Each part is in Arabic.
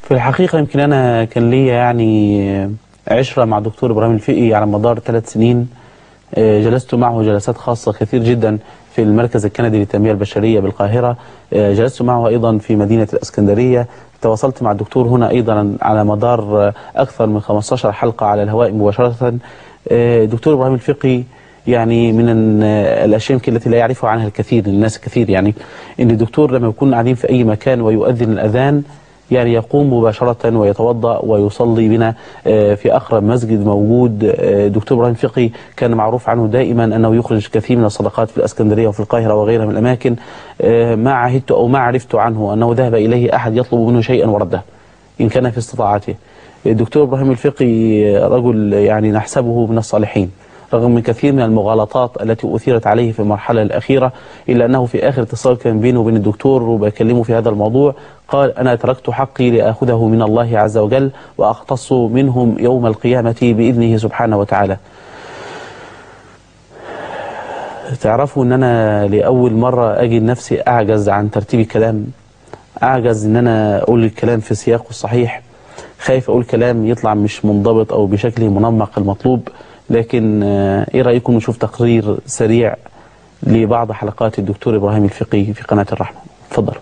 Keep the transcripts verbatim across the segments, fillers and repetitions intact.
في الحقيقة يمكن أنا كان ليا يعني عشرة مع الدكتور إبراهيم الفقي على مدار ثلاث سنين. جلست معه جلسات خاصة كثير جدا في المركز الكندي للتنمية البشرية بالقاهرة. جلست معه أيضا في مدينة الإسكندرية. تواصلت مع الدكتور هنا أيضا على مدار أكثر من خمسة عشر حلقة على الهواء مباشرة. الدكتور إبراهيم الفقي يعني من الأشياء يمكن التي لا يعرفها عنها الكثير الناس الكثير، يعني إن الدكتور لما يكون قاعدين في أي مكان ويؤذن الأذان يعني يقوم مباشرة ويتوضأ ويصلي بنا في أقرب مسجد موجود. دكتور إبراهيم الفقي كان معروف عنه دائما أنه يخرج كثير من الصدقات في الإسكندرية وفي القاهرة وغيرها من الأماكن. ما عهدت أو ما عرفت عنه أنه ذهب إليه أحد يطلب منه شيئا ورده إن كان في استطاعته. الدكتور إبراهيم الفقي رجل يعني نحسبه من الصالحين رغم من كثير من المغالطات التي أثيرت عليه في المرحلة الأخيرة، إلا أنه في آخر اتصال كان بينه وبين الدكتور وبكلمه في هذا الموضوع قال: أنا تركت حقي لأخذه من الله عز وجل وأختص منهم يوم القيامة بإذنه سبحانه وتعالى. تعرفوا أن أنا لأول مرة أجد نفسي أعجز عن ترتيب الكلام، أعجز أن أنا أقول الكلام في سياقه الصحيح، خايف أقول كلام يطلع مش منضبط أو بشكله منمق المطلوب. لكن ايه رأيكم نشوف تقرير سريع لبعض حلقات الدكتور إبراهيم الفقي في قناة الرحمة؟ تفضلوا.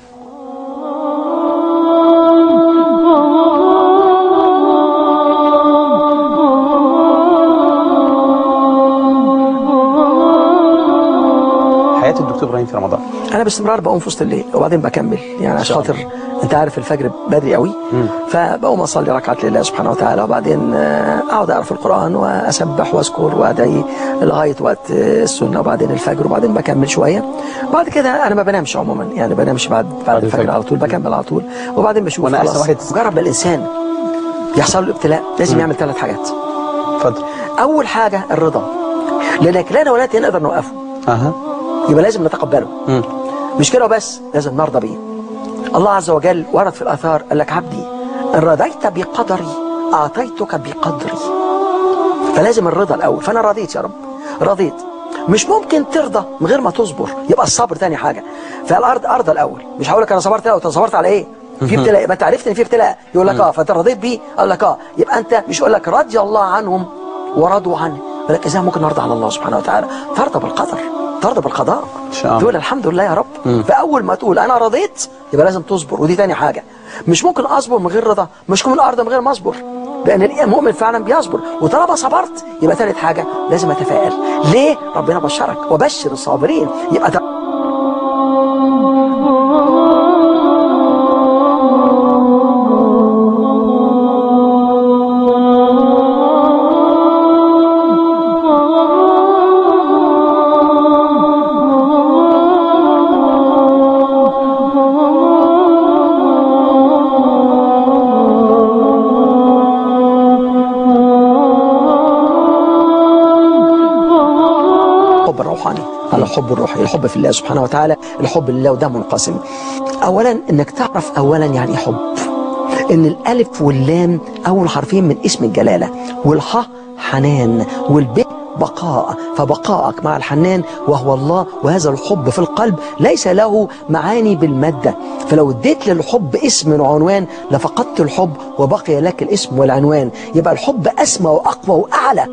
حياة الدكتور إبراهيم في رمضان. أنا باستمرار بقوم في وسط الليل وبعدين بكمل، يعني عشان خاطر أنت عارف الفجر بدري قوي، فبقوم أصلي ركعات لله سبحانه وتعالى وبعدين أقعد أقرأ في القرآن وأسبح وأذكر وأدعي لغاية وقت السنة وبعدين الفجر وبعدين بكمل شوية. بعد كده أنا ما بنامش عموما، يعني بنامش بعد بعد الفجر على طول، بكمل على طول وبعدين بشوف خلاص. مجرد الإنسان يحصل له ابتلاء لازم يعمل ثلاث حاجات. اتفضل. أول حاجة الرضا، لأنك لا ولا نقدر نوقفه. أها. يبقى لازم نتقبله. مم. مش كده وبس، لازم نرضى بيه. الله عز وجل ورد في الآثار قال لك: عبدي إن رضيت بقدري أعطيتك بقدري. فلازم الرضا الأول. فأنا رضيت يا رب، رضيت. مش ممكن ترضى من غير ما تصبر، يبقى الصبر ثاني حاجة. فالأرض أرضى الأول، مش هقول لك أنا صبرت الأول. أنت صبرت على إيه؟ في ابتلاء، يبقى أنت عرفت إن في ابتلاء، يقول لك أه فأنت رضيت بيه، قال لك أه يبقى أنت مش يقول لك رضي الله عنهم ورضوا عنه، يقول لك إزاي ممكن نرضى على الله سبحانه وتعالى؟ ترضى بالقدر، ترضى بالقضاء، تقول الحمد لله يا رب. مم. فأول ما تقول أنا رضيت يبقى لازم تصبر، ودي تاني حاجة. مش ممكن أصبر من غير رضا، مش ممكن أرضى من غير ما أصبر، لأن المؤمن فعلا بيصبر. وطالما صبرت يبقى ثالث حاجة لازم أتفائل. ليه؟ ربنا بشرك وبشر الصابرين. يبقى الحب الروحي، الحب في الله سبحانه وتعالى، الحب لله، وده منقسم. اولا انك تعرف اولا يعني ايه حب، ان الالف واللام اول حرفين من اسم الجلاله، والحاء حنان، والب بقاء، فبقاءك مع الحنان وهو الله. وهذا الحب في القلب ليس له معاني بالماده، فلو اديت للحب اسم وعنوان لفقدت الحب وبقي لك الاسم والعنوان. يبقى الحب اسمى واقوى واعلى.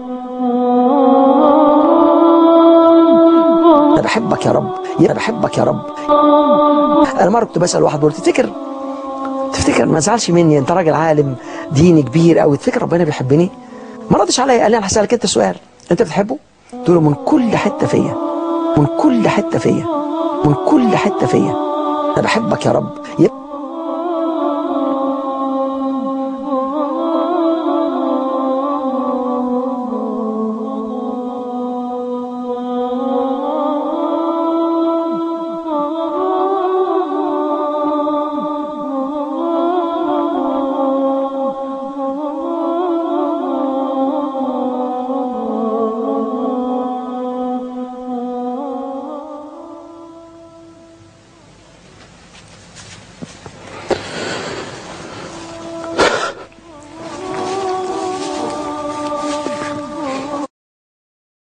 أنا بحبك يا رب، أنا بحبك يا رب. أنا مرة كنت بسأل واحد بقول: تفتكر تفتكر ما تزعلش مني، أنت راجل عالم ديني كبير أوي، تفتكر ربنا بيحبني؟ ما ردش عليا، قال لي: أنا هسألك أنت سؤال، أنت بتحبه؟ قلت له: من كل حتة فيا، من كل حتة فيا، من كل حتة فيا، أنا بحبك يا رب.